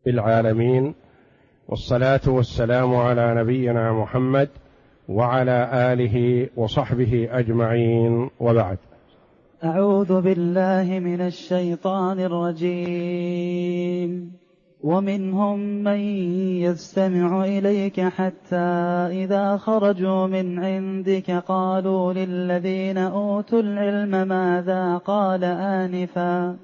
بالعالمين، والصلاة والسلام على نبينا محمد وعلى آله وصحبه أجمعين، وبعد. أعوذ بالله من الشيطان الرجيم. ومنهم من يستمع إليك حتى إذا خرجوا من عندك قالوا للذين أوتوا العلم ماذا قال آنفا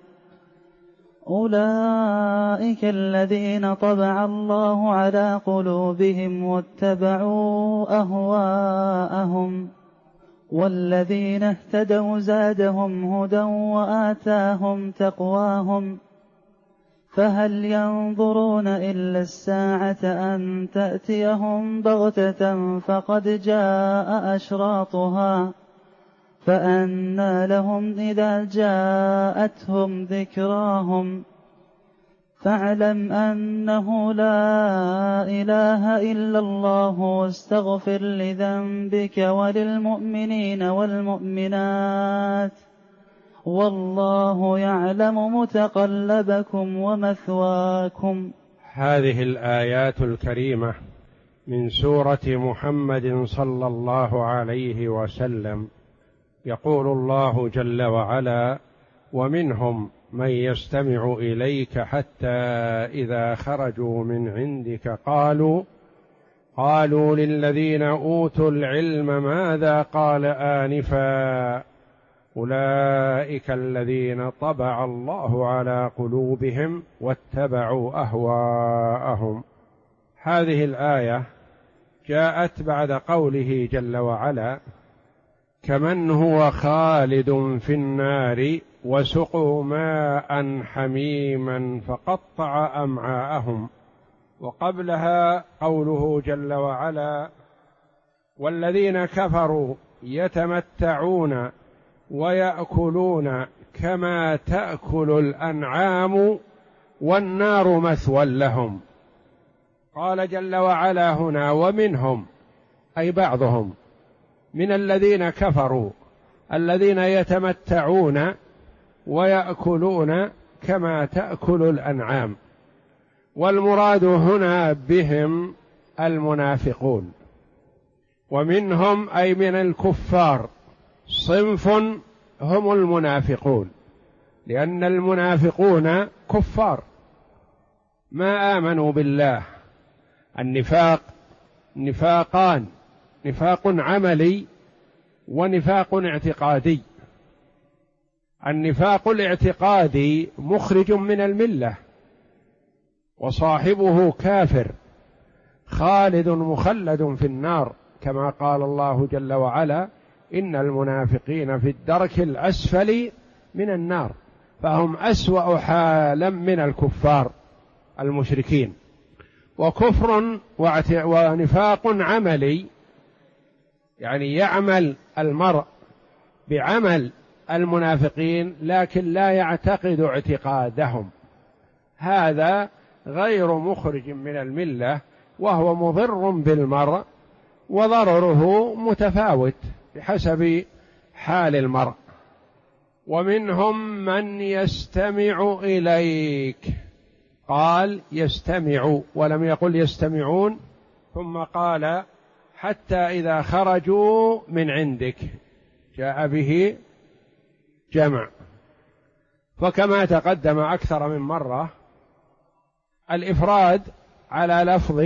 أولئك الذين طبع الله على قلوبهم واتبعوا أهواءهم والذين اهتدوا زادهم هدى وآتاهم تقواهم فهل ينظرون إلا الساعة أن تأتيهم بغتة فقد جاء أشراطها فأنى لهم إذا جاءتهم ذكراهم فاعلم أنه لا إله إلا الله واستغفر لذنبك وللمؤمنين والمؤمنات والله يعلم متقلبكم ومثواكم. هذه الآيات الكريمة من سورة محمد صلى الله عليه وسلم يقول الله جل وعلا: ومنهم من يستمع إليك حتى إذا خرجوا من عندك قالوا للذين أوتوا العلم ماذا قال آنفا أولئك الذين طبع الله على قلوبهم واتبعوا أهواءهم. هذه الآية جاءت بعد قوله جل وعلا: كمن هو خالد في النار وسقوا ماء حميما فقطع أمعاءهم. وقبلها قوله جل وعلا: والذين كفروا يتمتعون ويأكلون كما تأكل الأنعام والنار مثوى لهم. قال جل وعلا هنا: ومنهم، أي بعضهم من الذين كفروا الذين يتمتعون ويأكلون كما تأكل الأنعام، والمراد هنا بهم المنافقون. ومنهم أي من الكفار صنف هم المنافقون، لأن المنافقون كفار ما آمنوا بالله. النفاق نفاقان: نفاق عملي ونفاق اعتقادي. النفاق الاعتقادي مخرج من الملة وصاحبه كافر خالد مخلد في النار، كما قال الله جل وعلا: إن المنافقين في الدرك الأسفل من النار، فهم أسوأ حالا من الكفار المشركين. وكفر ونفاق عملي، يعني يعمل المرء بعمل المنافقين لكن لا يعتقد اعتقادهم، هذا غير مخرج من الملة، وهو مضر بالمرء، وضرره متفاوت بحسب حال المرء. ومنهم من يستمع إليك، قال يستمع ولم يقل يستمعون، ثم قال حتى إذا خرجوا من عندك، جاء به جمع. فكما تقدم أكثر من مرة، الإفراد على لفظ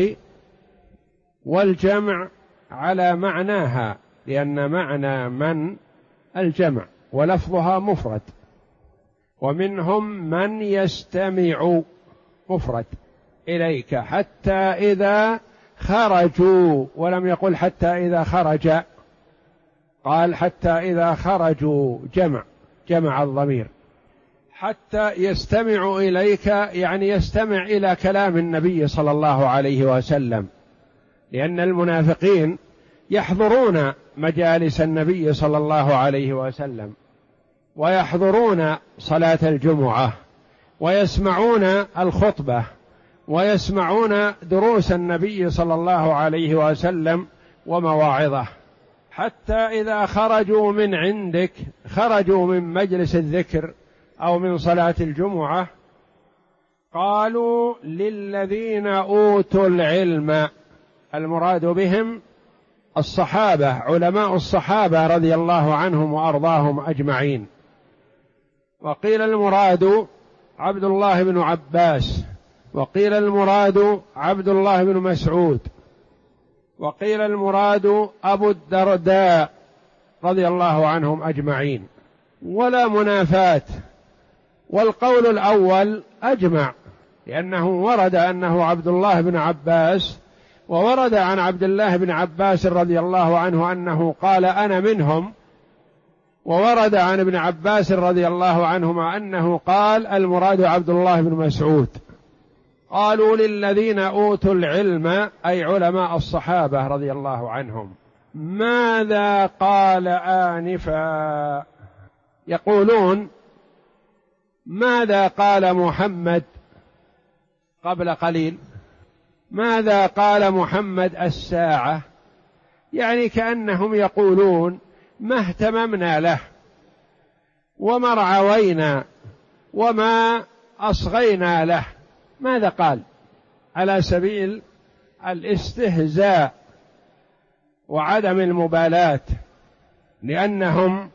والجمع على معناها، لأن معنى من الجمع ولفظها مفرد. ومنهم من يستمع مفرد إليك حتى إذا خرجوا، ولم يقل حتى إذا خرج، قال حتى إذا خرجوا جمع الضمير. حتى يستمع إليك يعني يستمع إلى كلام النبي صلى الله عليه وسلم، لأن المنافقين يحضرون مجالس النبي صلى الله عليه وسلم، ويحضرون صلاة الجمعة، ويسمعون الخطبة، ويسمعون دروس النبي صلى الله عليه وسلم ومواعظه. حتى إذا خرجوا من عندك، خرجوا من مجلس الذكر أو من صلاة الجمعة، قالوا للذين أوتوا العلم، المراد بهم الصحابة، علماء الصحابة رضي الله عنهم وأرضاهم أجمعين. وقيل المراد عبد الله بن عباس، وقيل المراد عبد الله بن مسعود، وقيل المراد أبو الدرداء رضي الله عنهم أجمعين، ولا منافاة. والقول الأول أجمع، لأنه ورد أنه عبد الله بن عباس، وورد عن عبد الله بن عباس رضي الله عنه أنه قال أنا منهم، وورد عن ابن عباس رضي الله عنهما أنه قال المراد عبد الله بن مسعود. قالوا للذين أوتوا العلم أي علماء الصحابة رضي الله عنهم ماذا قال آنفا؟ يقولون ماذا قال محمد قبل قليل؟ ماذا قال محمد الساعة؟ يعني كأنهم يقولون ما اهتممنا له وما رعوينا وما أصغينا له. ماذا قال؟ على سبيل الاستهزاء وعدم المبالاة، لأنهم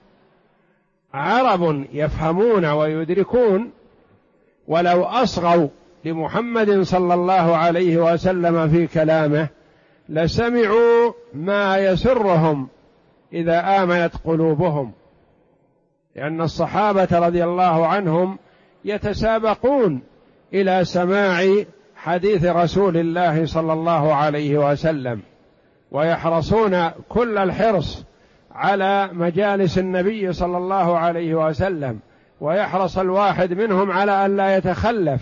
عرب يفهمون ويدركون، ولو أصغوا لمحمد صلى الله عليه وسلم في كلامه لسمعوا ما يسرهم إذا آمنت قلوبهم، لأن الصحابة رضي الله عنهم يتسابقون إلى سماع حديث رسول الله صلى الله عليه وسلم، ويحرصون كل الحرص على مجالس النبي صلى الله عليه وسلم، ويحرص الواحد منهم على أن لا يتخلف.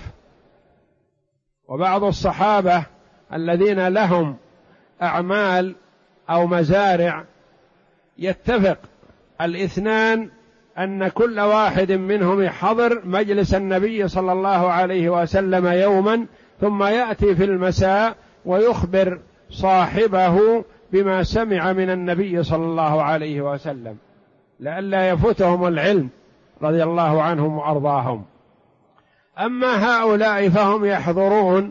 وبعض الصحابة الذين لهم أعمال أو مزارع يتفق الاثنان أن كل واحد منهم يحضر مجلس النبي صلى الله عليه وسلم يوما، ثم يأتي في المساء ويخبر صاحبه بما سمع من النبي صلى الله عليه وسلم، لئلا يفوتهم العلم رضي الله عنهم وأرضاهم. أما هؤلاء فهم يحضرون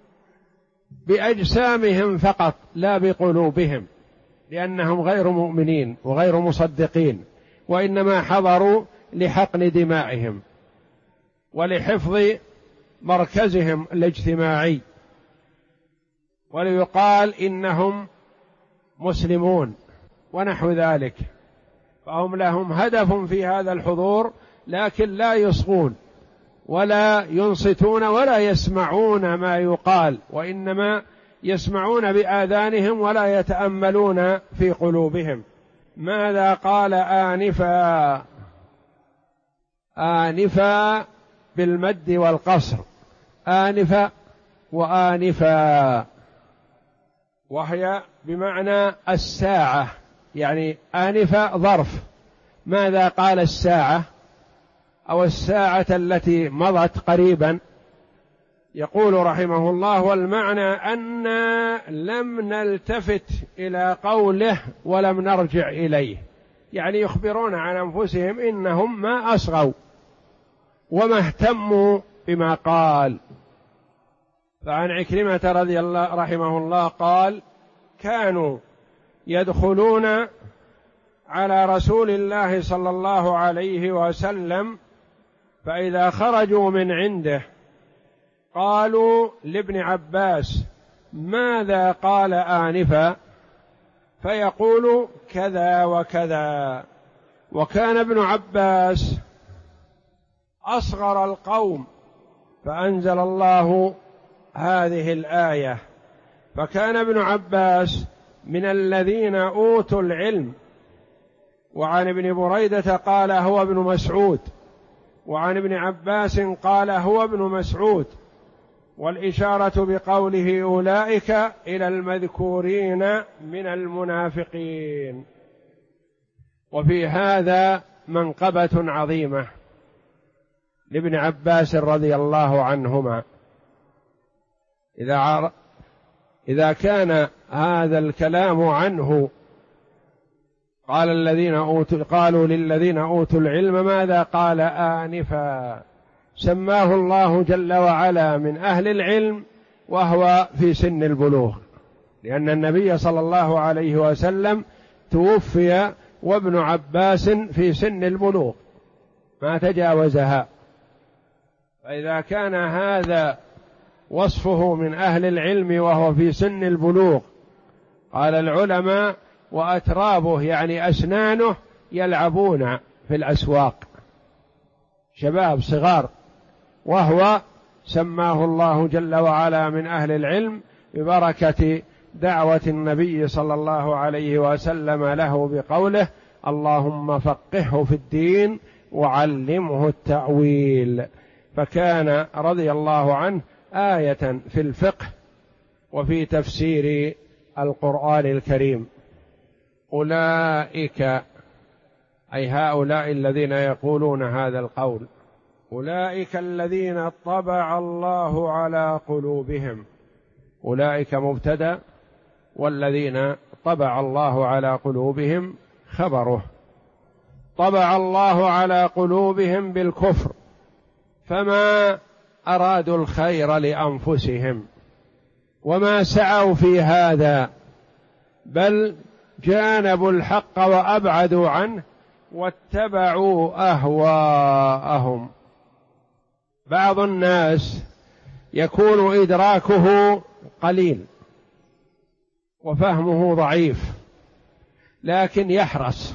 بأجسامهم فقط لا بقلوبهم، لأنهم غير مؤمنين وغير مصدقين، وإنما حضروا لحقن دمائهم ولحفظ مركزهم الاجتماعي، وليقال إنهم مسلمون ونحو ذلك. فهم لهم هدف في هذا الحضور، لكن لا يصغون ولا ينصتون ولا يسمعون ما يقال، وإنما يسمعون بآذانهم ولا يتأملون في قلوبهم. ماذا قال آنفا؟ آنفا بالمد والقصر، آنفا وآنفا، وهي بمعنى الساعة، يعني آنفا ظرف. ماذا قال الساعة أو الساعة التي مضت قريبا؟ يقول رحمه الله والمعنى أننا لم نلتفت إلى قوله ولم نرجع إليه، يعني يخبرون عن أنفسهم إنهم ما أصغوا وما اهتموا بما قال. فعن عكرمة رضي الله رحمه الله قال كانوا يدخلون على رسول الله صلى الله عليه وسلم، فإذا خرجوا من عنده قالوا لابن عباس ماذا قال آنفا؟ فيقول كذا وكذا. وكان ابن عباس أصغر القوم، فأنزل الله هذه الآية، فكان ابن عباس من الذين أوتوا العلم. وعن ابن بريدة قال هو ابن مسعود، وعن ابن عباس قال هو ابن مسعود، والإشارة بقوله أولئك إلى المذكورين من المنافقين. وفي هذا منقبة عظيمة لابن عباس رضي الله عنهما. إذا كان هذا الكلام عنه قالوا للذين أوتوا العلم ماذا قال آنفا، سماه الله جل وعلا من أهل العلم وهو في سن البلوغ، لأن النبي صلى الله عليه وسلم توفي وابن عباس في سن البلوغ ما تجاوزها. فإذا كان هذا وصفه من أهل العلم وهو في سن البلوغ، قال العلماء وأترابه يعني أسنانه يلعبون في الأسواق، شباب صغار، وهو سماه الله جل وعلا من أهل العلم ببركة دعوة النبي صلى الله عليه وسلم له بقوله اللهم فقهه في الدين وعلمه التأويل، فكان رضي الله عنه آية في الفقه وفي تفسير القرآن الكريم. أولئك أي هؤلاء الذين يقولون هذا القول، أولئك الذين طبع الله على قلوبهم، أولئك مبتدأ والذين طبع الله على قلوبهم خبره. طبع الله على قلوبهم بالكفر فما أرادوا الخير لأنفسهم وما سعوا في هذا، بل جانبوا الحق وأبعدوا عنه واتبعوا أهواءهم. بعض الناس يكون إدراكه قليل وفهمه ضعيف، لكن يحرص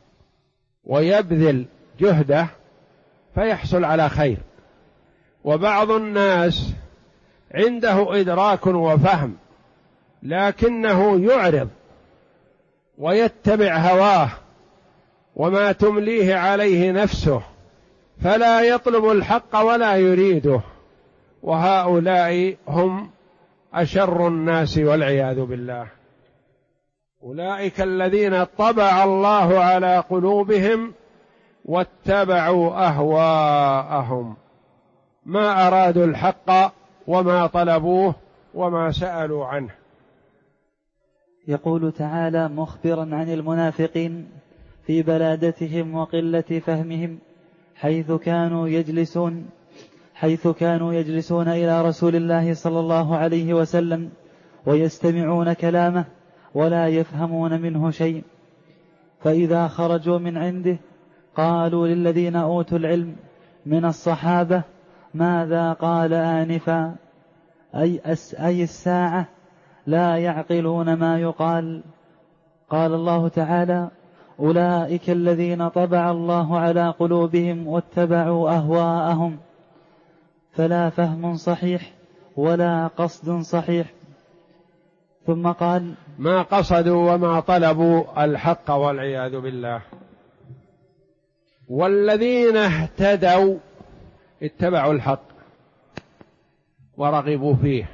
ويبذل جهده فيحصل على خير، وبعض الناس عنده إدراك وفهم لكنه يعرض ويتبع هواه وما تمليه عليه نفسه، فلا يطلب الحق ولا يريده، وهؤلاء هم أشر الناس والعياذ بالله. أولئك الذين طبع الله على قلوبهم واتبعوا أهواءهم، ما أرادوا الحق وما طلبوه وما سألوا عنه. يقول تعالى مخبرا عن المنافقين في بلادتهم وقلة فهمهم حيث كانوا يجلسون إلى رسول الله صلى الله عليه وسلم ويستمعون كلامه ولا يفهمون منه شيء، فإذا خرجوا من عنده قالوا للذين أوتوا العلم من الصحابة ماذا قال آنفا، أي الساعة لا يعقلون ما يقال. قال الله تعالى أولئك الذين طبع الله على قلوبهم واتبعوا أهواءهم، فلا فهم صحيح ولا قصد صحيح. ثم قال ما قصدوا وما طلبوا الحق والعياذ بالله. والذين اهتدوا اتبعوا الحق ورغبوا فيه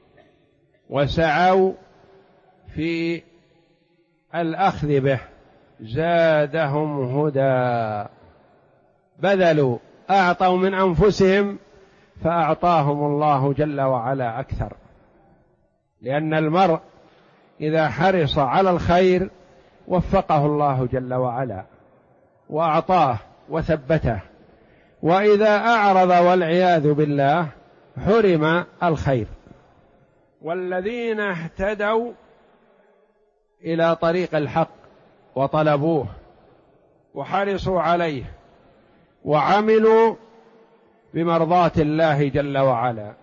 وسعوا في الأخذ به زادهم هدى، بذلوا أعطوا من أنفسهم فأعطاهم الله جل وعلا أكثر، لأن المرء إذا حرص على الخير وفقه الله جل وعلا وأعطاه وثبته، وإذا أعرض والعياذ بالله حرم الخير. والذين اهتدوا إلى طريق الحق وطلبوه وحرصوا عليه وعملوا بمرضاة الله جل وعلا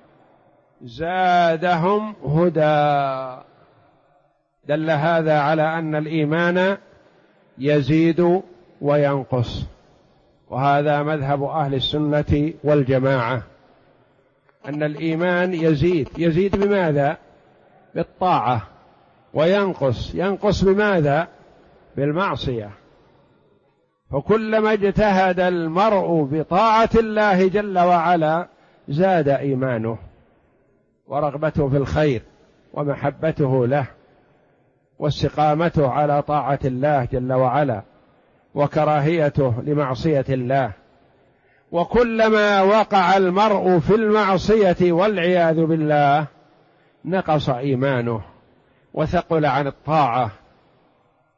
زادهم هدى. دل هذا على أن الإيمان يزيد وينقص، وهذا مذهب أهل السنة والجماعة، أن الإيمان يزيد بماذا؟ بالطاعة، وينقص بماذا؟ بالمعصية. فكلما اجتهد المرء بطاعة الله جل وعلا زاد إيمانه ورغبته في الخير ومحبته له واستقامته على طاعة الله جل وعلا وكراهيته لمعصية الله. وكلما وقع المرء في المعصية والعياذ بالله نقص إيمانه وثقل عن الطاعة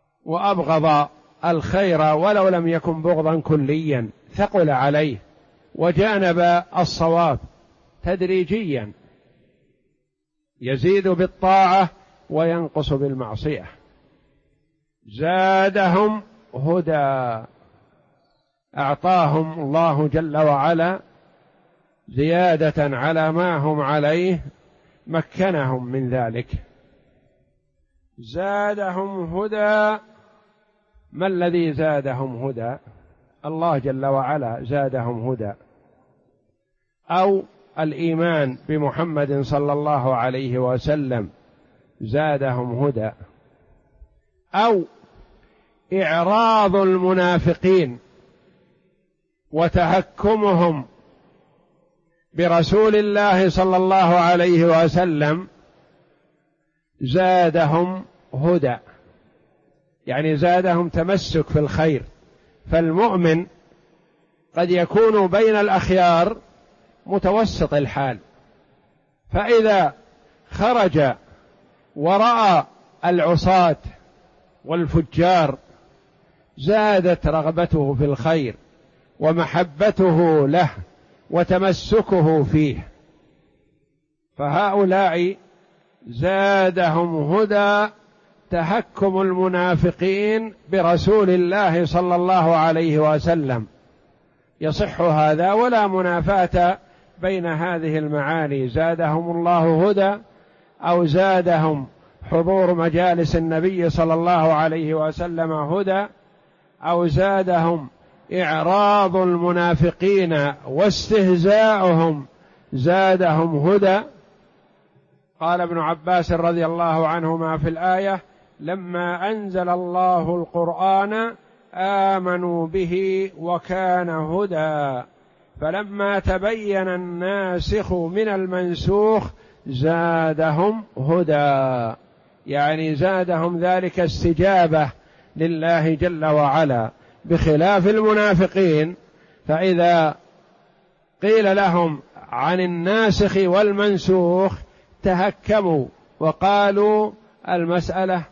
وأبغض الخير ولو لم يكن بغضا كليا، ثقل عليه وجانب الصواب تدريجيا، يزيد بالطاعة وينقص بالمعصية. زادهم هدى، أعطاهم الله جل وعلا زيادة على ما هم عليه، مكنهم من ذلك. زادهم هدى. ما الذي زادهم هدى؟ الله جل وعلا زادهم هدى، أو الإيمان بمحمد صلى الله عليه وسلم زادهم هدى، أو إعراض المنافقين وتهكمهم برسول الله صلى الله عليه وسلم زادهم هدى، يعني زادهم تمسك في الخير. فالمؤمن قد يكون بين الأخيار متوسط الحال، فإذا خرج ورأى العصاة والفجار زادت رغبته في الخير ومحبته له وتمسكه فيه. فهؤلاء زادهم هدى تهكم المنافقين برسول الله صلى الله عليه وسلم. يصح هذا ولا منافاة بين هذه المعاني، زادهم الله هدى أو زادهم حضور مجالس النبي صلى الله عليه وسلم هدى، أو زادهم إعراض المنافقين واستهزاؤهم زادهم هدى. قال ابن عباس رضي الله عنهما في الآية: لما أنزل الله القرآن آمنوا به وكان هدى، فلما تبين الناسخ من المنسوخ زادهم هدى، يعني زادهم ذلك استجابة لله جل وعلا، بخلاف المنافقين فإذا قيل لهم عن الناسخ والمنسوخ تهكموا وقالوا المسألة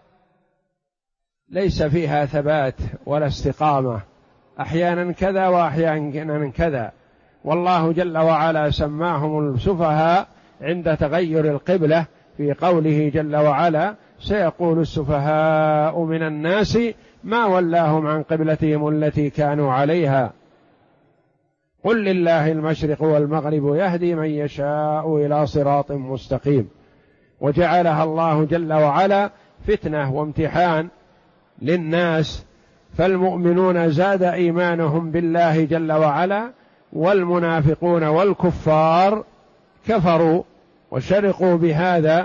ليس فيها ثبات ولا استقامة، أحيانا كذا وأحيانا كذا. والله جل وعلا سماهم السفهاء عند تغير القبلة في قوله جل وعلا: سيقول السفهاء من الناس ما ولاهم عن قبلتهم التي كانوا عليها قل لله المشرق والمغرب يهدي من يشاء إلى صراط مستقيم. وجعلها الله جل وعلا فتنة وامتحان للناس، فالمؤمنون زاد إيمانهم بالله جل وعلا، والمنافقون والكفار كفروا وشرقوا بهذا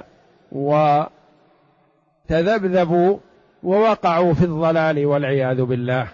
وتذبذبوا ووقعوا في الضلال والعياذ بالله.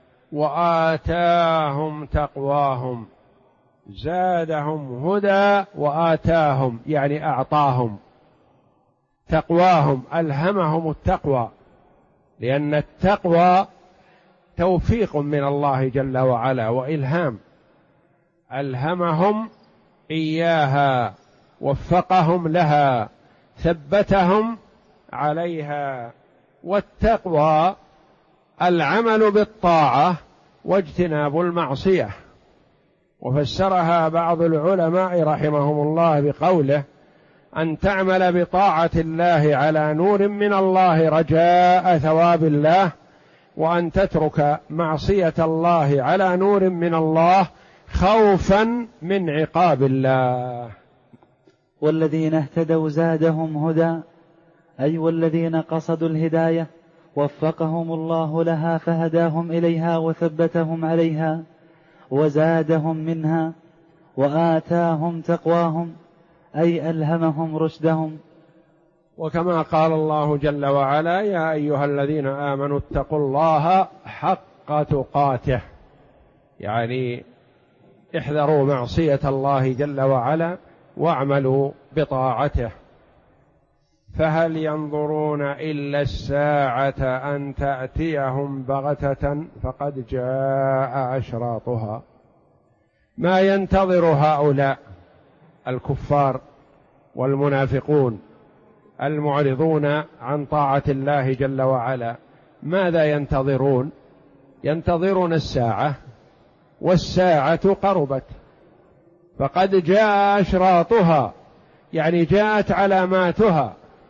وآتاهم تقواهم، زادهم هدى وآتاهم يعني أعطاهم تقواهم، ألهمهم التقوى، لأن التقوى توفيق من الله جل وعلا وإلهام، ألهمهم إياها، وفقهم لها، ثبتهم عليها. والتقوى العمل بالطاعة واجتناب المعصية، وفسرها بعض العلماء رحمهم الله بقوله: أن تعمل بطاعة الله على نور من الله رجاء ثواب الله، وأن تترك معصية الله على نور من الله خوفا من عقاب الله. والذين اهتدوا زادهم هدى، أي والذين قصدوا الهداية وفقهم الله لها فهداهم إليها وثبتهم عليها وزادهم منها، وآتاهم تقواهم أي ألهمهم رشدهم. وكما قال الله جل وعلا: يا أيها الذين آمنوا اتقوا الله حق تقاته، يعني احذروا معصية الله جل وعلا واعملوا بطاعته. فهل ينظرون إلا الساعة أن تأتيهم بغتة فقد جاء أشراطها. ما ينتظر هؤلاء الكفار والمنافقون المعرضون عن طاعة الله جل وعلا؟ ماذا ينتظرون؟ ينتظرون الساعة، والساعة قربت، فقد جاء أشراطها، يعني جاءت علاماتها،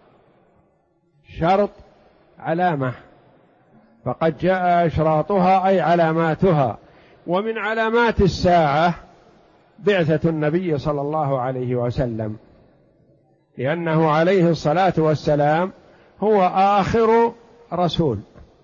شرط علامة، فقد جاء أشراطها أي علاماتها. ومن علامات الساعة بعثة النبي صلى الله عليه وسلم، لأنه عليه الصلاة والسلام هو آخر رسول،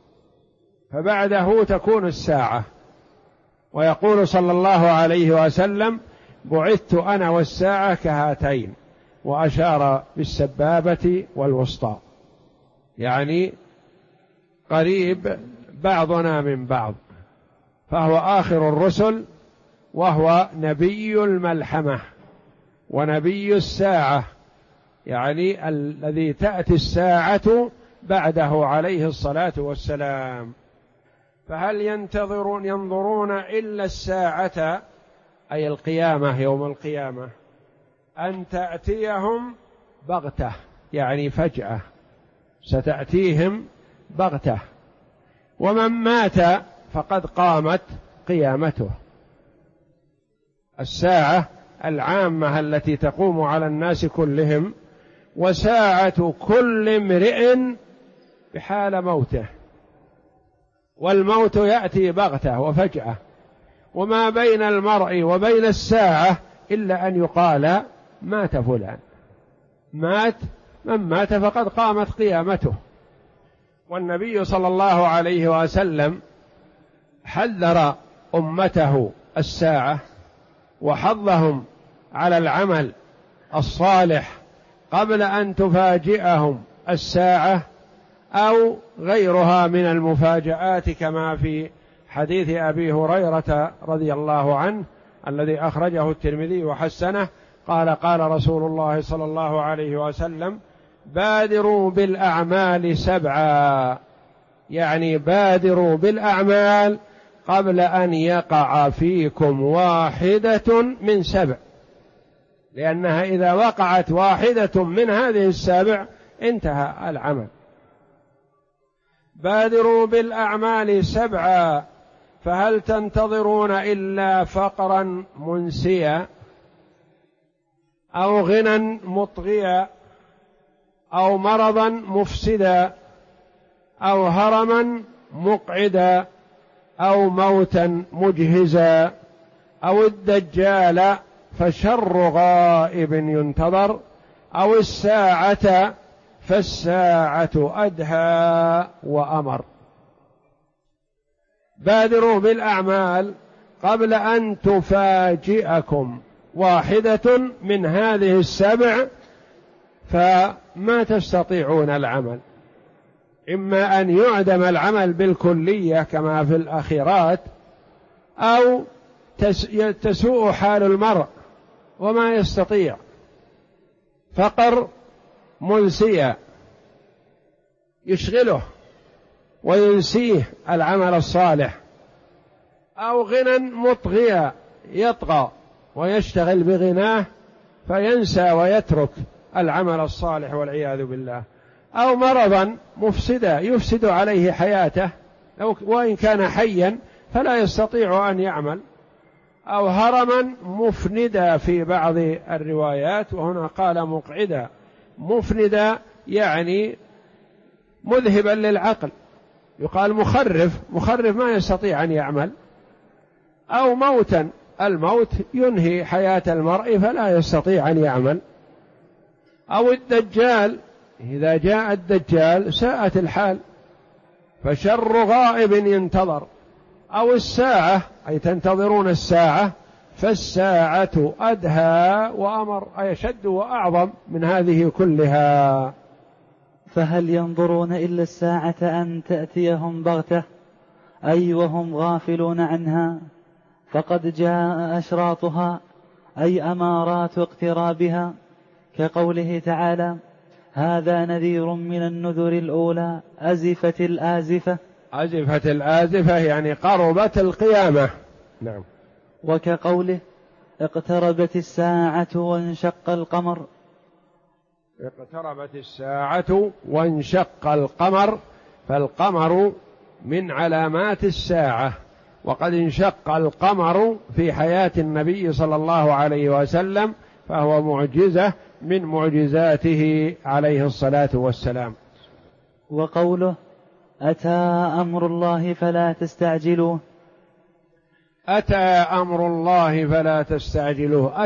فبعده تكون الساعة. ويقول صلى الله عليه وسلم: بعثت أنا والساعة كهاتين، وأشار بالسبابة والوسطى، يعني قريب بعضنا من بعض، فهو آخر الرسل، وهو نبي الملحمة ونبي الساعة، يعني الذي تأتي الساعة بعده عليه الصلاة والسلام. فهل ينظرون إلا الساعة، أي القيامة، يوم القيامة، أن تأتيهم بغتة، يعني فجأة ستأتيهم بغتة، ومن مات فقد قامت قيامته. الساعة العامة التي تقوم على الناس كلهم، وساعة كل امرئ بحال موته، والموت يأتي بغتة وفجأة، وما بين المرء وبين الساعة إلا أن يقال مات فلان، مات من مات فقد قامت قيامته. والنبي صلى الله عليه وسلم حذر أمته الساعة، وحضهم على العمل الصالح قبل أن تفاجئهم الساعة أو غيرها من المفاجآت، كما في حديث أبي هريرة رضي الله عنه الذي أخرجه الترمذي وحسنه، قال: قال رسول الله صلى الله عليه وسلم: بادروا بالأعمال 7، يعني بادروا بالأعمال قبل أن يقع فيكم واحدة من 7، لأنها إذا وقعت واحدة من هذه 7 انتهى العمل. بادروا بالأعمال 7، فهل تنتظرون إلا فقرا منسيا، أو غنى مطغيا، أو مرضا مفسدا، أو هرما مقعدا، أو موتا مجهزا، أو الدجال فشر غائب ينتظر، أو الساعة فالساعة أدهى وأمر. بادروا بالأعمال قبل أن تفاجئكم واحدة من هذه 7، فما تستطيعون العمل، إما أن يعدم العمل بالكلية كما في الأخيرات، أو تسوء حال المرء وما يستطيع، فقر منسيا يشغله وينسيه العمل الصالح، أو غنى مطغيا يطغى ويشتغل بغناه فينسى ويترك العمل الصالح والعياذ بالله، أو مرضا مفسدا يفسد عليه حياته وإن كان حيا فلا يستطيع أن يعمل، أو هرما مفندا في بعض الروايات، وهنا قال مقعدا. مفندا يعني مذهبا للعقل، يقال مخرف ما يستطيع أن يعمل، أو موتا، الموت ينهي حياة المرء فلا يستطيع أن يعمل، أو الدجال، إذا جاء الدجال ساءت الحال فشر غائب ينتظر، أو الساعة أي تنتظرون الساعة، فالساعة أدهى وأمر، أي أشد وأعظم من هذه كلها. فهل ينظرون إلا الساعة أن تأتيهم بغتة، أي وهم غافلون عنها، فقد جاء أشراطها، أي أمارات اقترابها، كقوله تعالى: هذا نذير من النذر الأولى أزفت الآزفة. أزفت الآزفة يعني قربت القيامة. نعم. وكقوله: اقتربت الساعة وانشق القمر. اقتربت الساعة وانشق القمر، فالقمر من علامات الساعة، وقد انشق القمر في حياة النبي صلى الله عليه وسلم، فهو معجزة من معجزاته عليه الصلاة والسلام. وقوله أتى أمر الله فلا تستعجلوه. أتى أمر الله فلا تستعجلوه،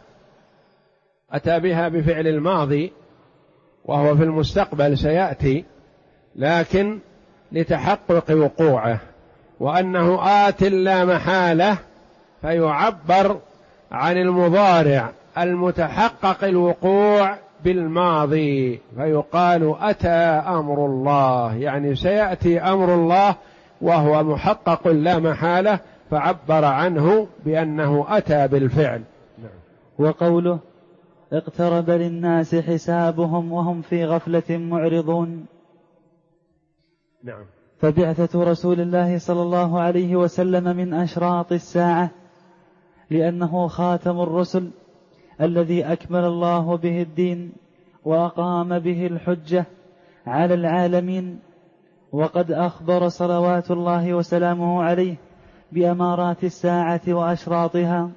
أتى بها بفعل الماضي وهو في المستقبل سيأتي، لكن لتحقق وقوعه، وأنه آت لا محالة، فيعبر عن المضارع المتحقق الوقوع بالماضي، فيقال أتى أمر الله، يعني سيأتي أمر الله وهو محقق لا محالة، فعبر عنه بأنه أتى بالفعل. وقوله اقترب للناس حسابهم وهم في غفلة معرضون. نعم. فبعثة رسول الله صلى الله عليه وسلم من أشراط الساعة، لأنه خاتم الرسل الذي أكمل الله به الدين وأقام به الحجة على العالمين. وقد أخبر صلوات الله وسلامه عليه بأمارات الساعة وأشراطها.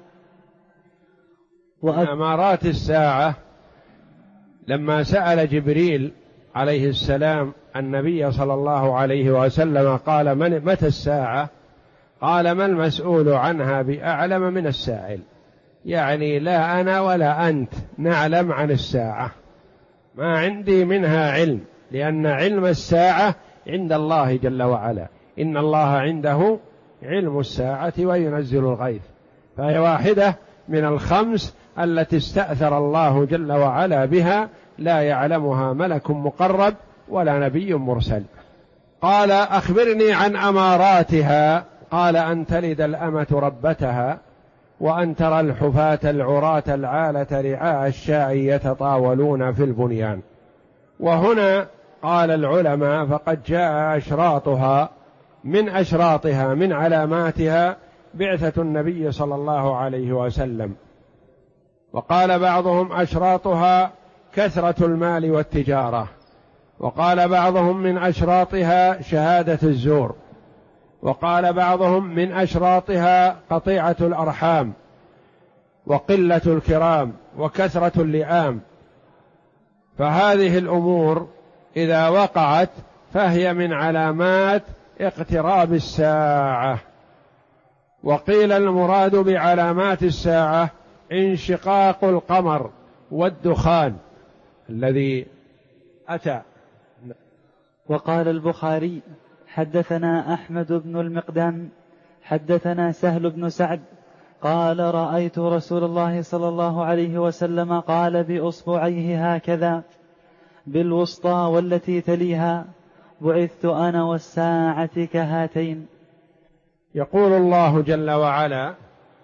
أمارات الساعة لما سأل جبريل عليه السلام النبي صلى الله عليه وسلم قال متى الساعة؟ قال ما المسؤول عنها بأعلم من السائل، يعني لا أنا ولا أنت نعلم عن الساعة، ما عندي منها علم، لأن علم الساعة عند الله جل وعلا، إن الله عنده علم الساعة وينزل الغيث، فهي واحدة من الخمس التي استأثر الله جل وعلا بها، لا يعلمها ملك مقرب ولا نبي مرسل. قال أخبرني عن أماراتها، قال أن تلد الأمة ربتها، وأن ترى الحفاة العراة العالة رعاء الشاء يتطاولون في البنيان. وهنا قال العلماء فقد جاء أشراطها، من أشراطها من علاماتها بعثة النبي صلى الله عليه وسلم. وقال بعضهم أشراطها كثرة المال والتجارة، وقال بعضهم من أشراطها شهادة الزور، وقال بعضهم من أشراطها قطيعة الأرحام وقلة الكرام وكثرة اللئام. فهذه الأمور إذا وقعت فهي من علامات اقتراب الساعة. وقيل المراد بعلامات الساعة انشقاق القمر والدخان الذي أتى. وقال البخاري حدثنا أحمد بن المقدام حدثنا سهل بن سعد قال رأيت رسول الله صلى الله عليه وسلم قال بأصبعيه هكذا بالوسطى والتي تليها بعثت أنا والساعة كهاتين. يقول الله جل وعلا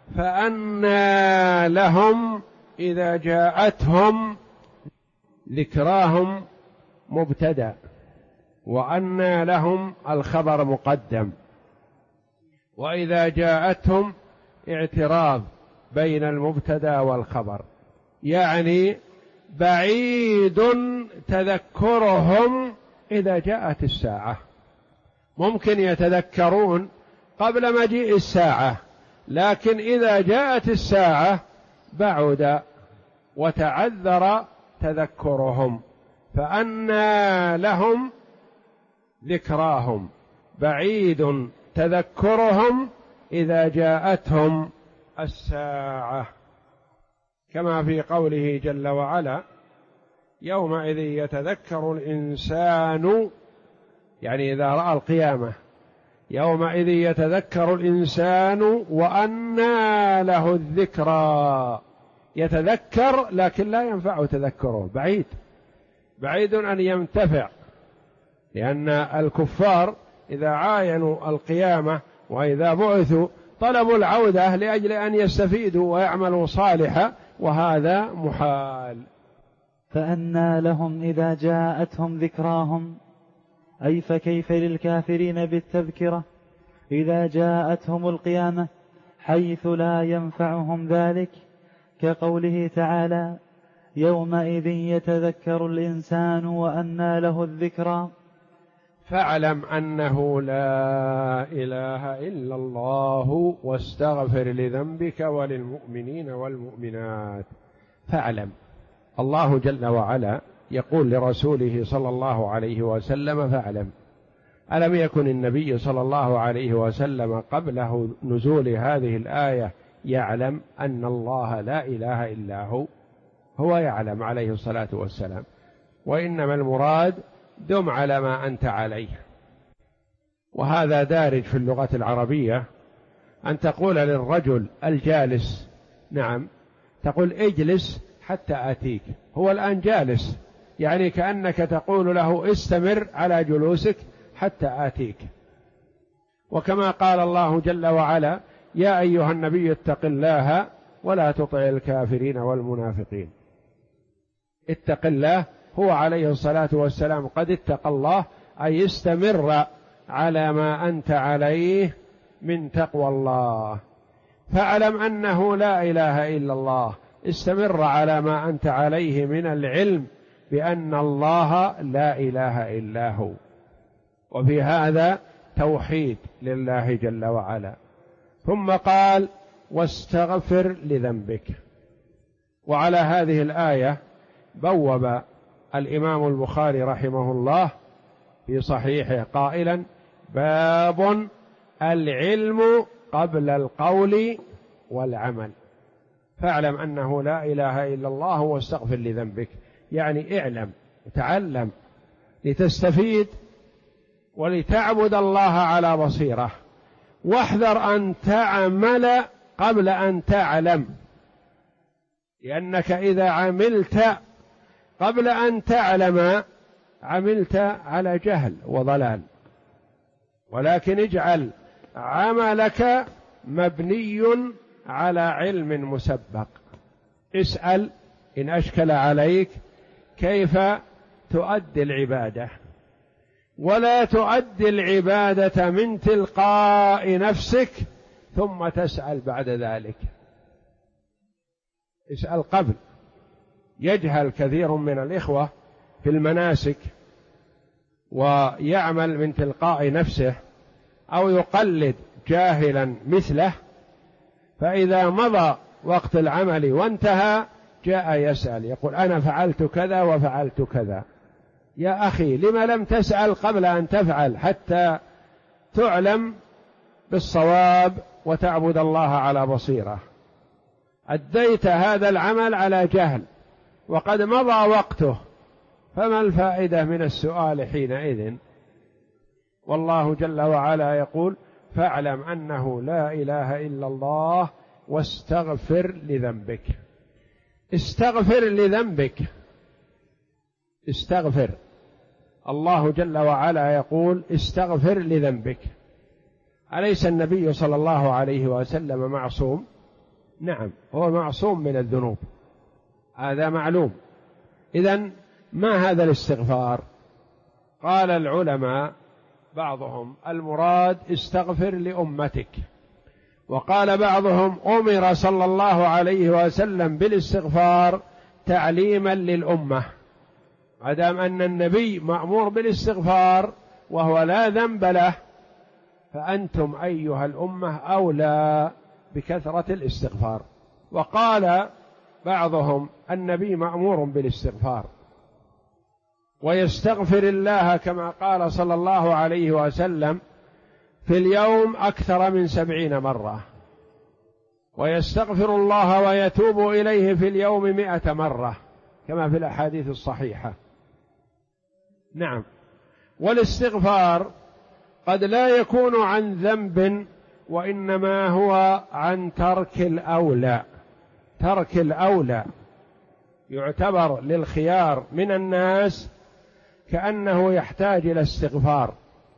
فأنى لهم إذا جاءتهم، ذكراهم مبتدأ، وأنى لهم الخبر مقدم، وإذا جاءتهم اعتراض بين المبتدأ والخبر، يعني بعيد تذكرهم إذا جاءت الساعة. ممكن يتذكرون قبل مجيء الساعة، لكن إذا جاءت الساعة بعد وتعذر تذكرهم. فأنى لهم ذكراهم، بعيد تذكرهم إذا جاءتهم الساعة، كما في قوله جل وعلا يومئذ يتذكر الإنسان، يعني إذا رأى القيامة يومئذ يتذكر الإنسان وأنى له الذكرى. يتذكر لكن لا ينفع تذكره، بعيد أن ينتفع، لأن الكفار إذا عاينوا القيامة وإذا بعثوا طلبوا العودة لأجل أن يستفيدوا ويعملوا صالحا، وهذا محال. فأنى لهم إذا جاءتهم ذكراهم، أي فكيف للكافرين بالتذكرة إذا جاءتهم القيامة حيث لا ينفعهم ذلك، كقوله تعالى يومئذ يتذكر الإنسان وأنى له الذكرى. فاعلم أنه لا إله إلا الله واستغفر لذنبك وللمؤمنين والمؤمنات. فاعلم، الله جل وعلا يقول لرسوله صلى الله عليه وسلم فاعلم. ألم يكن النبي صلى الله عليه وسلم قبله نزول هذه الآية يعلم أن الله لا إله إلا هو يعلم عليه الصلاة والسلام، وإنما المراد دم على ما أنت عليه. وهذا دارج في اللغة العربية، أن تقول للرجل الجالس نعم، تقول اجلس حتى آتيك، هو الآن جالس، يعني كأنك تقول له استمر على جلوسك حتى آتيك. وكما قال الله جل وعلا يا أيها النبي اتق الله ولا تطع الكافرين والمنافقين. اتق الله، هو عليه الصلاة والسلام قد اتقى الله، أي استمر على ما أنت عليه من تقوى الله. فاعلم أنه لا إله إلا الله، استمر على ما أنت عليه من العلم بأن الله لا إله إلا هو. وفي هذا توحيد لله جل وعلا. ثم قال واستغفر لذنبك. وعلى هذه الآية بوب الإمام البخاري رحمه الله في صحيحه قائلا باب العلم قبل القول والعمل. فاعلم أنه لا إله إلا الله واستغفر لذنبك، يعني اعلم وتعلم لتستفيد ولتعبد الله على بصيرة، واحذر أن تعمل قبل أن تعلم، لأنك إذا عملت قبل أن تعلم عملت على جهل وضلال. ولكن اجعل عملك مبني على علم مسبق. اسأل إن أشكل عليك كيف تؤدي العبادة، ولا تؤدي العبادة من تلقاء نفسك ثم تسأل بعد ذلك. اسأل قبل. يجهل كثير من الإخوة في المناسك ويعمل من تلقاء نفسه أو يقلد جاهلا مثله، فإذا مضى وقت العمل وانتهى جاء يسأل يقول أنا فعلت كذا وفعلت كذا. يا أخي لما لم تسأل قبل أن تفعل حتى تعلم بالصواب وتعبد الله على بصيرة؟ أديت هذا العمل على جهل وقد مضى وقته، فما الفائدة من السؤال حينئذ؟ والله جل وعلا يقول فاعلم أنه لا إله إلا الله واستغفر لذنبك. استغفر لذنبك، استغفر. الله جل وعلا يقول استغفر لذنبك. أليس النبي صلى الله عليه وسلم معصوم؟ نعم، هو معصوم من الذنوب، هذا معلوم. إذن ما هذا الاستغفار؟ قال العلماء بعضهم المراد استغفر لأمتك، وقال بعضهم أمر صلى الله عليه وسلم بالاستغفار تعليما للأمة، ما دام أن النبي مأمور بالاستغفار وهو لا ذنب له، فأنتم أيها الأمة أولى بكثرة الاستغفار. وقال بعضهم النبي مأمور بالاستغفار ويستغفر الله كما قال صلى الله عليه وسلم في اليوم أكثر من 70 مرة، ويستغفر الله ويتوب إليه في اليوم 100 مرة كما في الأحاديث الصحيحة. نعم، والاستغفار قد لا يكون عن ذنب، وإنما هو عن ترك الأولى. ترك الأولى يعتبر للخيار من الناس كأنه يحتاج إلى استغفار.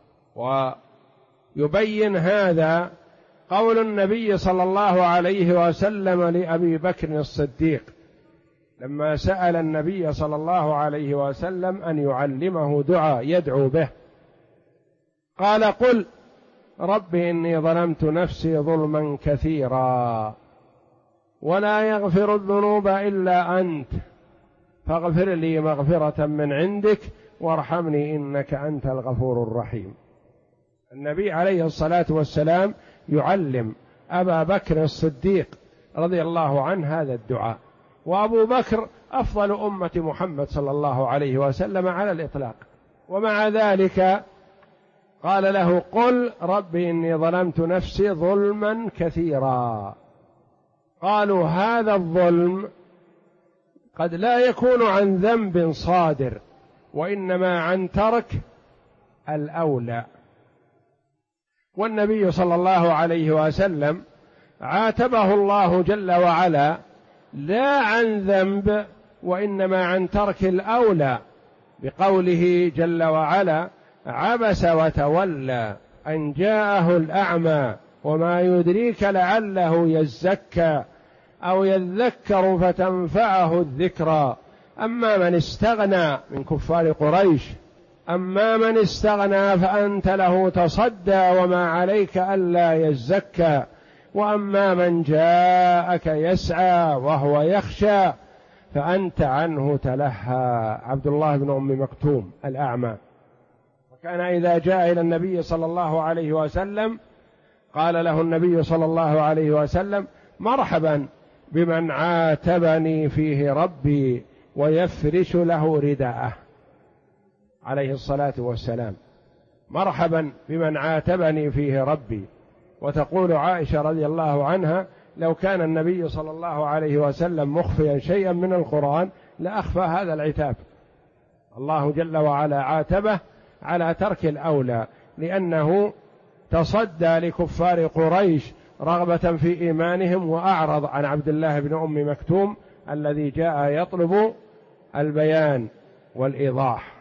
ويبين هذا قول النبي صلى الله عليه وسلم لأبي بكر الصديق لما سأل النبي صلى الله عليه وسلم أن يعلمه دعاء يدعو به، قال قل رب إني ظلمت نفسي ظلما كثيرا ولا يغفر الذنوب إلا أنت فاغفر لي مغفرة من عندك وارحمني إنك أنت الغفور الرحيم. النبي عليه الصلاة والسلام يعلم أبا بكر الصديق رضي الله عنه هذا الدعاء، وأبو بكر أفضل أمة محمد صلى الله عليه وسلم على الإطلاق، ومع ذلك قال له قل رب إني ظلمت نفسي ظلما كثيرا. قالوا هذا الظلم قد لا يكون عن ذنب صادر، وإنما عن ترك الأولى. والنبي صلى الله عليه وسلم عاتبه الله جل وعلا لا عن ذنب وإنما عن ترك الأولى، بقوله جل وعلا عبس وتولى أن جاءه الأعمى وما يدريك لعله يزكى أو يذكر فتنفعه الذكرى أما من استغنى من كفار قريش، أما من استغنى فأنت له تصدى وما عليك ألا يزكى، وأما من جاءك يسعى وهو يخشى فأنت عنه تلهى. عبد الله بن أم مكتوم الأعمى، وكان إذا جاء إلى النبي صلى الله عليه وسلم قال له النبي صلى الله عليه وسلم مرحبا بمن عاتبني فيه ربي ويفرش له رداءه عليه الصلاة والسلام، مرحبا بمن عاتبني فيه ربي. وتقول عائشة رضي الله عنها لو كان النبي صلى الله عليه وسلم مخفيا شيئا من القرآن لأخفى هذا العتاب. الله جل وعلا عاتبه على ترك الأولى لأنه تصدى لكفار قريش رغبة في إيمانهم وأعرض عن عبد الله بن أم مكتوم الذي جاء يطلب البيان والإيضاح،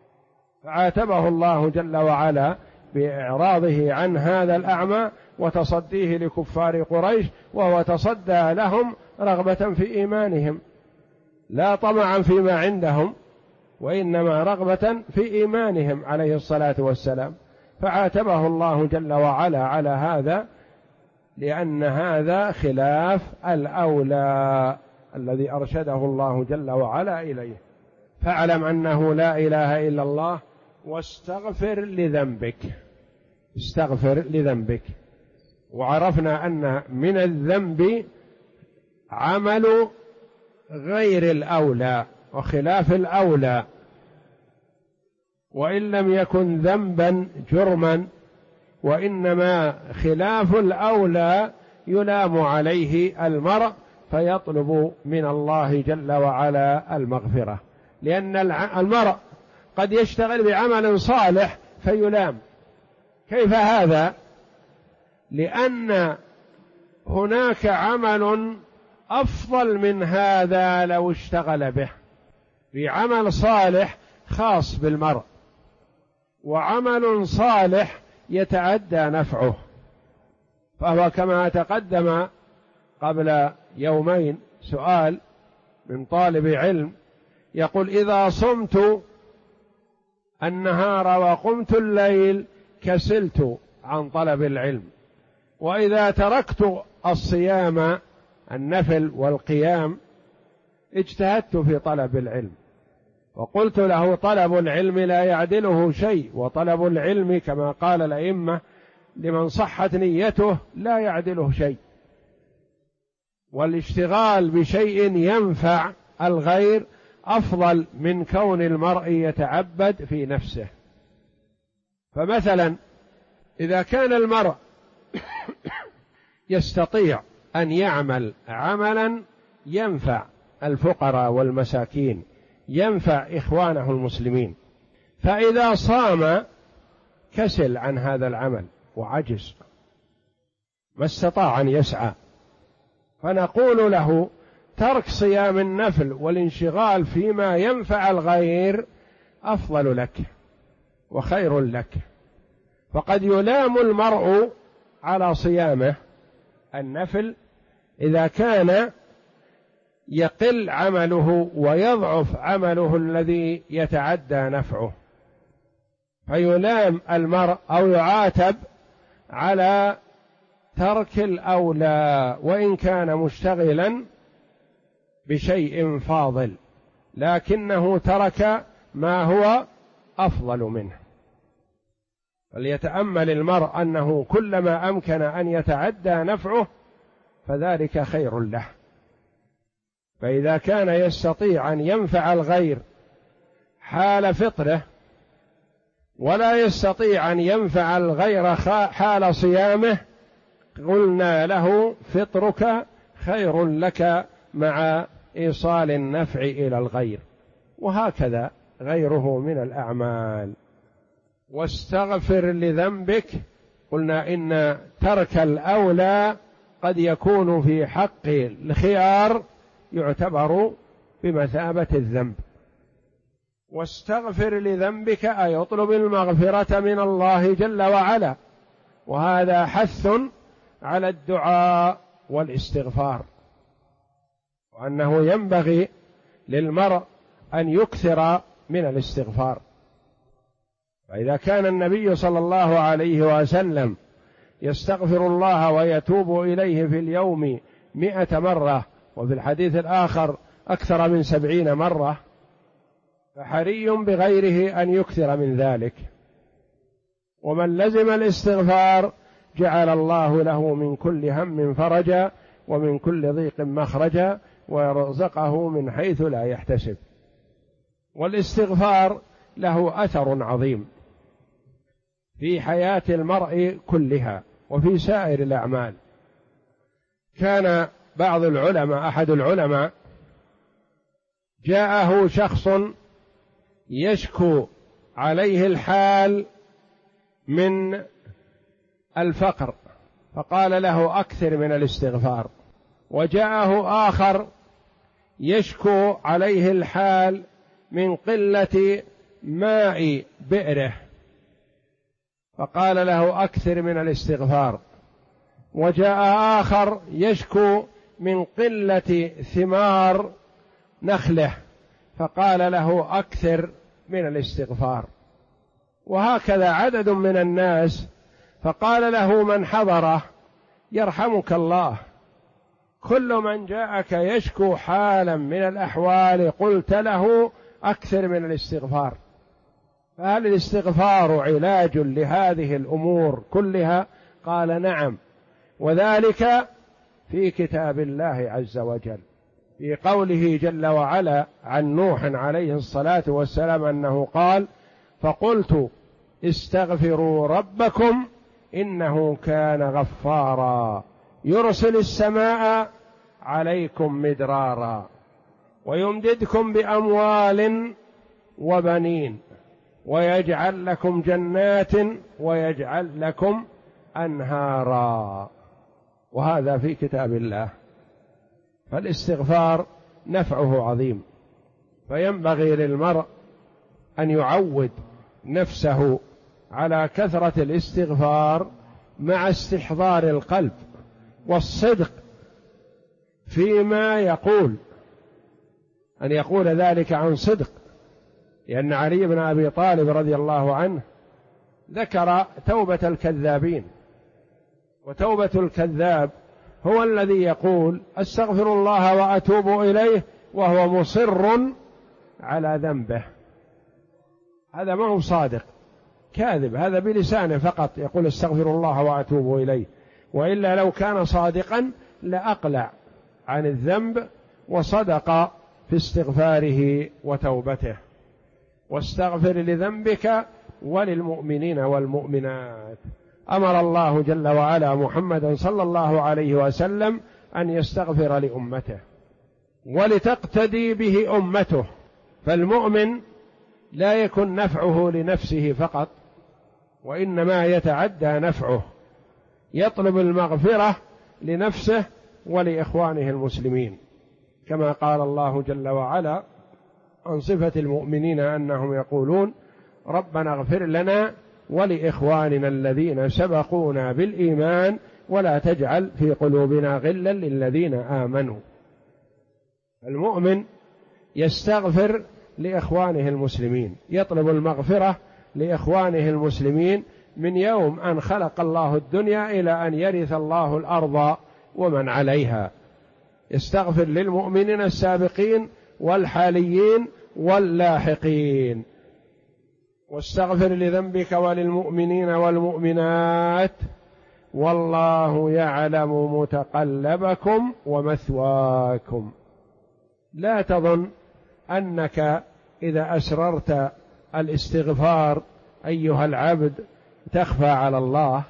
فعاتبه الله جل وعلا بإعراضه عن هذا الأعمى وتصديه لكفار قريش، وهو تصدى لهم رغبة في إيمانهم لا طمعا فيما عندهم وإنما رغبة في إيمانهم عليه الصلاة والسلام، فعاتبه الله جل وعلا على هذا لأن هذا خلاف الأولى الذي أرشده الله جل وعلا إليه. فاعلم أنه لا إله إلا الله واستغفر لذنبك، استغفر لذنبك. وعرفنا أن من الذنب عمل غير الأولى وخلاف الأولى، وإن لم يكن ذنبا جرما، وإنما خلاف الأولى يلام عليه المرء فيطلب من الله جل وعلا المغفرة، لأن المرء قد يشتغل بعمل صالح فيلام. كيف هذا؟ لأن هناك عمل أفضل من هذا لو اشتغل به، في عمل صالح خاص بالمرء وعمل صالح يتعدى نفعه. فهو كما تقدم قبل يومين سؤال من طالب علم يقول إذا صمت النهار وقمت الليل كسلت عن طلب العلم، وإذا تركت الصيام النفل والقيام اجتهدت في طلب العلم. وقلت له طلب العلم لا يعدله شيء، وطلب العلم كما قال الأئمة لمن صحت نيته لا يعدله شيء، والاشتغال بشيء ينفع الغير أفضل من كون المرء يتعبد في نفسه. فمثلا إذا كان المرء يستطيع أن يعمل عملا ينفع الفقراء والمساكين، ينفع إخوانه المسلمين، فإذا صام كسل عن هذا العمل وعجز ما استطاع أن يسعى، فنقول له ترك صيام النفل والانشغال فيما ينفع الغير أفضل لك وخير لك. فقد يلام المرء على صيامه النفل إذا كان يقل عمله ويضعف عمله الذي يتعدى نفعه، فيلام المرء أو يعاتب على ترك الأولى وإن كان مشتغلا بشيء فاضل، لكنه ترك ما هو أفضل منه. فليتأمل المرء أنه كلما أمكن أن يتعدى نفعه فذلك خير له. فإذا كان يستطيع أن ينفع الغير حال فطره ولا يستطيع أن ينفع الغير حال صيامه، قلنا له فطرك خير لك مع إيصال النفع إلى الغير. وهكذا غيره من الأعمال. واستغفر لذنبك، قلنا إن ترك الأولى قد يكون في حق الخيار يعتبر بمثابة الذنب. واستغفر لذنبك أي اطلب المغفرة من الله جل وعلا، وهذا حث على الدعاء والاستغفار، وأنه ينبغي للمرء أن يكثر من الاستغفار. فإذا كان النبي صلى الله عليه وسلم يستغفر الله ويتوب إليه في اليوم 100 مرة، وفي الحديث الآخر أكثر من 70 مرة، فحري بغيره أن يكثر من ذلك. ومن لزم الاستغفار جعل الله له من كل هم فرجا ومن كل ضيق مخرجا ويرزقه من حيث لا يحتسب. والاستغفار له أثر عظيم في حياة المرء كلها وفي سائر الأعمال. كان بعض العلماء، أحد العلماء جاءه شخص يشكو عليه الحال من الفقر، فقال له أكثر من الاستغفار. وجاءه آخر يشكو عليه الحال من قلة ماء بئره، فقال له أكثر من الاستغفار. وجاء آخر يشكو من قلة ثمار نخله، فقال له أكثر من الاستغفار. وهكذا عدد من الناس، فقال له من حضره يرحمك الله، كل من جاءك يشكو حالا من الأحوال قلت له أكثر من الاستغفار. فهل الاستغفار علاج لهذه الأمور كلها؟ قال نعم، وذلك في كتاب الله عز وجل، في قوله جل وعلا عن نوح عليه الصلاة والسلام أنه قال: فقلت استغفروا ربكم إنه كان غفارا يرسل السماء عليكم مدرارا ويمددكم بأموال وبنين ويجعل لكم جنات ويجعل لكم أنهارا. وهذا في كتاب الله. فالاستغفار نفعه عظيم، فينبغي للمرء أن يعود نفسه على كثرة الاستغفار مع استحضار القلب والصدق فيما يقول، أن يقول ذلك عن صدق. لأن علي بن أبي طالب رضي الله عنه ذكر توبة الكذابين، وتوبة الكذاب هو الذي يقول أستغفر الله وأتوب إليه وهو مصر على ذنبه. هذا ما هو صادق، كاذب، هذا بلسانه فقط يقول استغفر الله وأتوب إليه، وإلا لو كان صادقا لأقلع عن الذنب وصدق في استغفاره وتوبته. واستغفر لذنبك وللمؤمنين والمؤمنات. أمر الله جل وعلا محمدا صلى الله عليه وسلم أن يستغفر لأمته ولتقتدي به أمته. فالمؤمن لا يكن نفعه لنفسه فقط، وإنما يتعدى نفعه، يطلب المغفرة لنفسه ولإخوانه المسلمين، كما قال الله جل وعلا عن صفة المؤمنين أنهم يقولون ربنا اغفر لنا ولإخواننا الذين سبقونا بالإيمان ولا تجعل في قلوبنا غلا للذين آمنوا. المؤمن يستغفر لإخوانه المسلمين، يطلب المغفرة لإخوانه المسلمين من يوم أن خلق الله الدنيا إلى أن يرث الله الأرض ومن عليها. يستغفر للمؤمنين السابقين والحاليين واللاحقين. واستغفر لذنبك وللمؤمنين والمؤمنات والله يعلم متقلبكم ومثواكم. لا تظن أنك إذا أسررت الاستغفار أيها العبد تخفى على الله.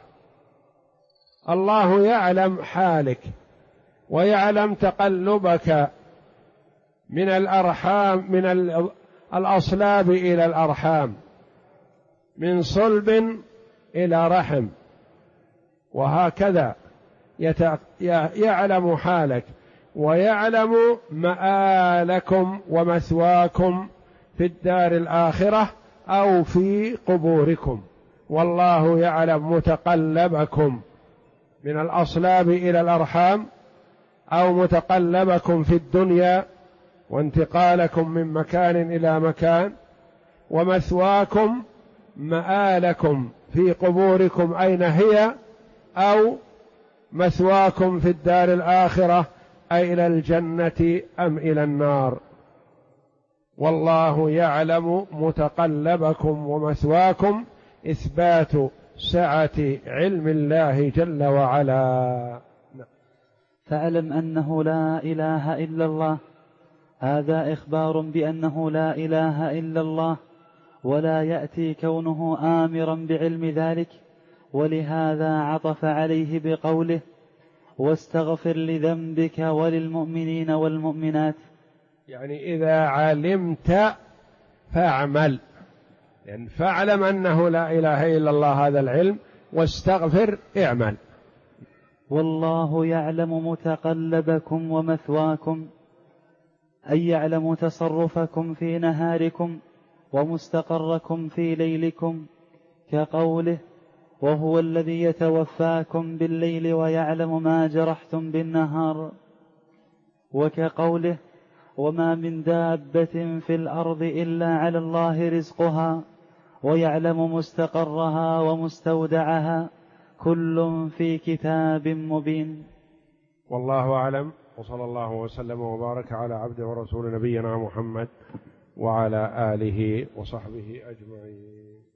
الله يعلم حالك ويعلم تقلبك من الأرحام، من الأصلاب إلى الأرحام، من صلب إلى رحم، وهكذا يعلم حالك ويعلم مآلكم ومثواكم في الدار الآخرة أو في قبوركم. والله يعلم متقلبكم من الأصلاب إلى الأرحام أو متقلبكم في الدنيا وانتقالكم من مكان إلى مكان، ومثواكم مآلكم في قبوركم أين هي، أو مثواكم في الدار الآخرة أي إلى الجنة أم إلى النار. والله يعلم متقلبكم ومثواكم، إثبات سعة علم الله جل وعلا. فاعلم أنه لا إله إلا الله، هذا إخبار بأنه لا إله إلا الله، ولا يأتي كونه آمرا بعلم ذلك، ولهذا عطف عليه بقوله واستغفر لذنبك وللمؤمنين والمؤمنات. يعني إذا علمت فاعمل، يعني فاعلم أنه لا إله إلا الله هذا العلم، واستغفر اعمل. والله يعلم متقلبكم ومثواكم، أي يعلم تصرفكم في نهاركم ومستقركم في ليلكم، كقوله وهو الذي يتوفاكم بالليل ويعلم ما جرحتم بالنهار، وكقوله وما من دابة في الأرض إلا على الله رزقها ويعلم مستقرها ومستودعها كل في كتاب مبين. والله أعلم، وصلى الله وسلم وبارك على عبده ورسول نبينا محمد وعلى آله وصحبه أجمعين.